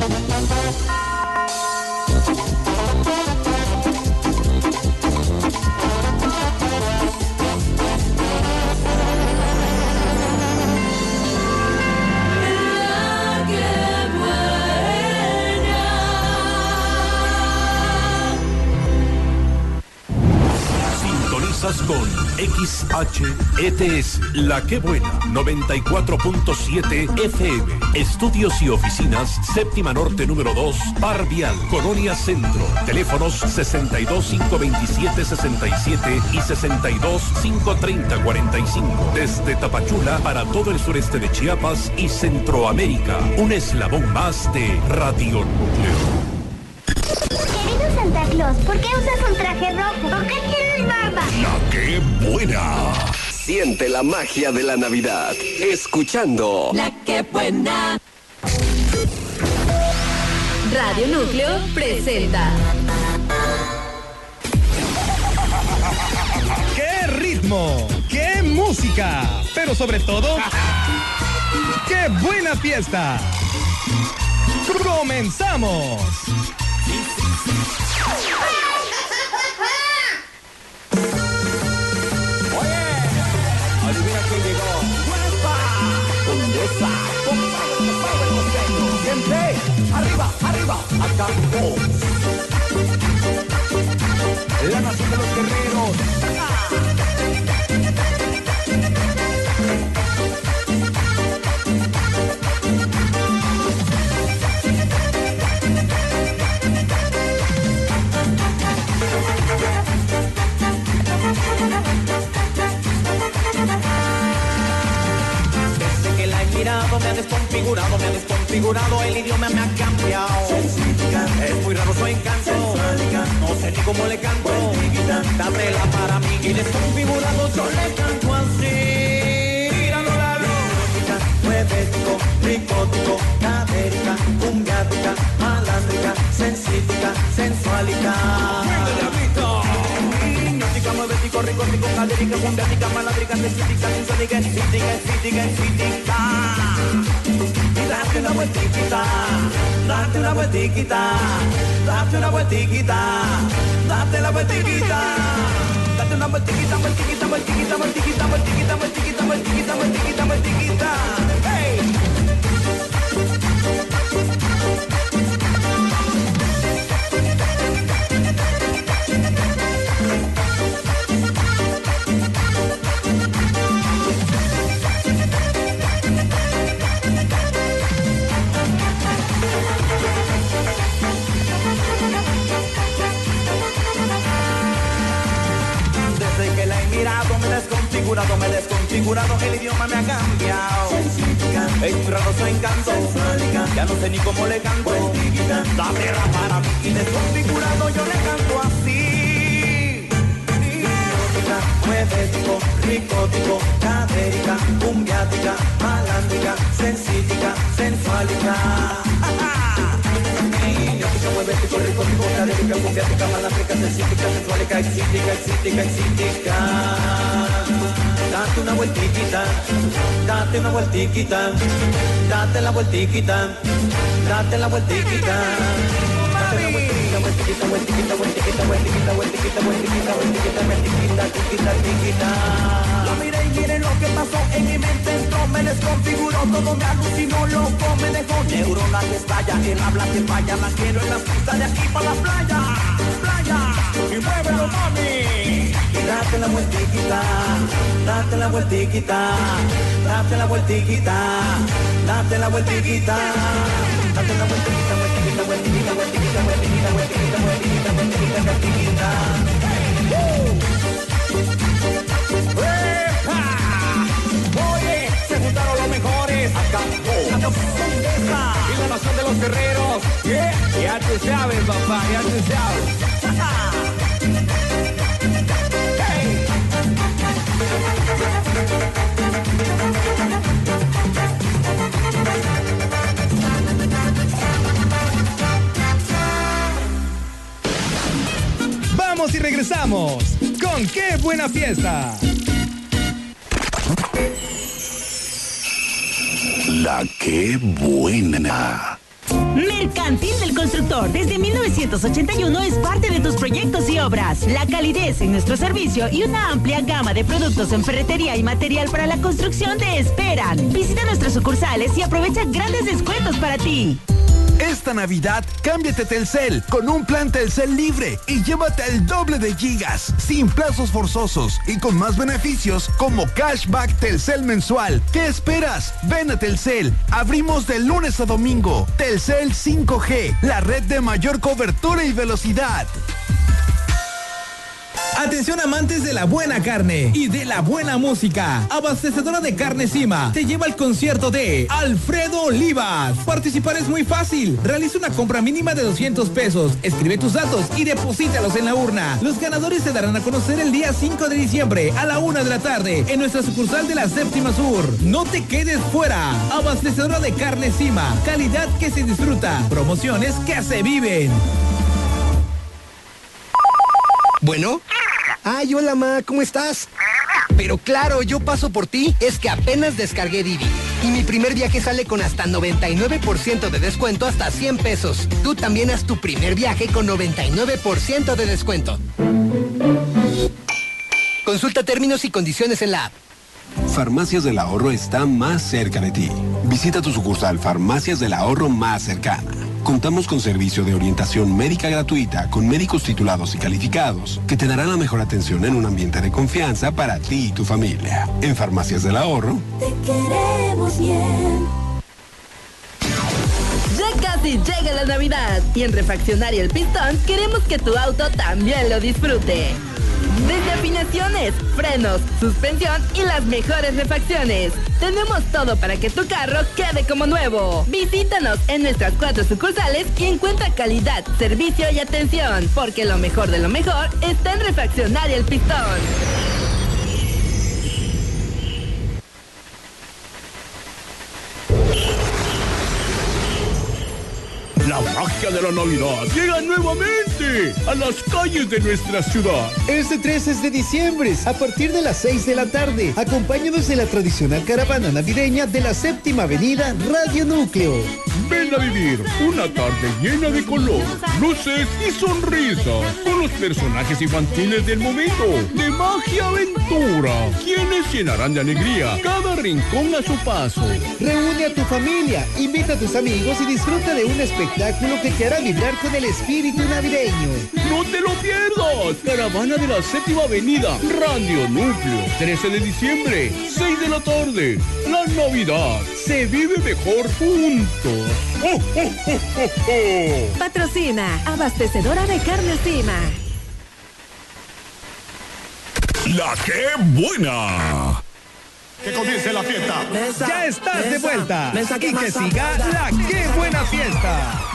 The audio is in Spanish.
Con XHETS, La Que Buena, 94.7 FM. Estudios y oficinas, Séptima Norte número 2, Par Vial, Colonia Centro. Teléfonos 62-527-67 y 62-530-45. Desde Tapachula para todo el sureste de Chiapas y Centroamérica. Un eslabón más de Radio Núcleo. Santa Claus, ¿por qué usas un traje rojo? ¿Por qué tienes barba? La Que Buena. Siente la magia de la Navidad, escuchando La Que Buena. Radio Núcleo presenta. ¡Qué ritmo! ¡Qué música! Pero sobre todo, ¡qué buena fiesta! ¡Comenzamos! Adivina quién llegó. ¡Huepa! Condesa, siempre arriba, arriba, acá vos. La nación de los guerreros. Me ha desconfigurado, el idioma me ha cambiado. Es muy raro su encanto, no sé ni cómo le canto. Dátela para mí y desconfigurado yo le canto así. Míralo, muevetico, ricótico, cadérica, cumbiática, malandrica, sensítica, sensualica. Muevetico, ricótico, cadérica, cumbiática, malandrica, sensítica, sensualica, excítica. Date una vueltiquita, date una vueltiquita, date una vueltiquita, date la vueltiquita, date una vueltiquita, vueltiquita, vueltiquita, vueltiquita, vueltiquita, vueltiquita, vueltiquita, vueltiquita, vueltiquita, hey. Me he desconfigurado, el idioma me ha cambiado. Es muy raro su encanto, ya no sé ni cómo le canto. Dame la para mí y desconfigurado yo le canto así. Muevetico, ricótico, cadérica, cumbiática, malandrica, sensítica, sensualica. Muevetico, ricótico, cadérica, cumbiática, malandrica, sensítica, sensualica, excítica. Date una vueltiquita, date una vueltiquita, date la vueltiquita, date la vueltiquita. Date la vueltiquita, vueltiquita, vueltiquita, vueltiquita, vueltiquita, vueltiquita, vueltiquita, vueltiquita, vueltiquita, tiquita. Lo miré y miren lo que pasó en mi mente entró, me desconfiguró, todo me alucinó, loco, me dejó neurona que estalla, el habla que falla, la quiero en las pistas de aquí para la playa, y muévelo, mami. Y date la vueltiquita, date la vueltiquita, date la vueltiquita, date la vueltiquita, date la vueltiquita, vueltiquita, vueltiquita, vueltiquita, vueltiquita, vueltiquita, vueltiquita, vueltiquita, vueltiquita. Oye, se juntaron los mejores, acá y la nación de los guerreros. Ya tú sabes, papá, ya tú sabes. Vamos y regresamos con ¡Qué buena fiesta! La Que Buena. Mercantil del Constructor, desde 1981 es parte de tus proyectos y obras. La calidez en nuestro servicio y una amplia gama de productos en ferretería y material para la construcción te esperan. Visita nuestras sucursales y aprovecha grandes descuentos para ti. Esta Navidad, cámbiate a Telcel con un plan Telcel libre y llévate el doble de gigas, sin plazos forzosos y con más beneficios como cashback Telcel mensual. ¿Qué esperas? Ven a Telcel. Abrimos de lunes a domingo. Telcel 5G, la red de mayor cobertura y velocidad. Atención amantes de la buena carne y de la buena música. Abastecedora de Carne Cima te lleva al concierto de Alfredo Olivas. Participar es muy fácil. Realiza una compra mínima de 200 pesos. Escribe tus datos y deposítalos en la urna. Los ganadores se darán a conocer el día 5 de diciembre a la 1 de la tarde en nuestra sucursal de la Séptima Sur. No te quedes fuera. Abastecedora de Carne Cima. Calidad que se disfruta. Promociones que se viven. Bueno. Ay, hola, ma, ¿cómo estás? Pero claro, yo paso por ti. Es que apenas descargué Didi. Y mi primer viaje sale con hasta 99% de descuento, hasta 100 pesos. Tú también haz tu primer viaje con 99% de descuento. Consulta términos y condiciones en la app. Farmacias del Ahorro está más cerca de ti. Visita tu sucursal Farmacias del Ahorro más cercana. Contamos con servicio de orientación médica gratuita con médicos titulados y calificados que te darán la mejor atención en un ambiente de confianza para ti y tu familia. En Farmacias del Ahorro, te queremos bien. Ya casi llega la Navidad y en Refaccionaria El Pistón queremos que tu auto también lo disfrute. Desde afinaciones, frenos, suspensión y las mejores refacciones. Tenemos todo para que tu carro quede como nuevo. Visítanos en nuestras 4 sucursales y encuentra calidad, servicio y atención. Porque lo mejor de lo mejor está en Refaccionaria El Pistón. La magia de la Navidad llega nuevamente a las calles de nuestra ciudad. Este 13 de diciembre, a partir de las 6 de la tarde, acompáñanos en la tradicional caravana navideña de la Séptima Avenida Radio Núcleo. Ven a vivir una tarde llena de color, luces y sonrisas con los personajes infantiles del momento, de magia y aventura, quienes llenarán de alegría cada rincón a su paso. Reúne a tu familia, invita a tus amigos y disfruta de un espectáculo que te hará vibrar con el espíritu navideño. ¡No te lo pierdas! Caravana de la Séptima Avenida, Radio Núcleo, 13 de diciembre, 6 de la tarde. La Navidad se vive mejor juntos. ¡Oh, oh, oh, oh, oh! Patrocina Abastecedora de Carne Cima. ¡La qué buena! ¡Que comience la fiesta! Ya estás de vuelta y que siga la qué buena fiesta.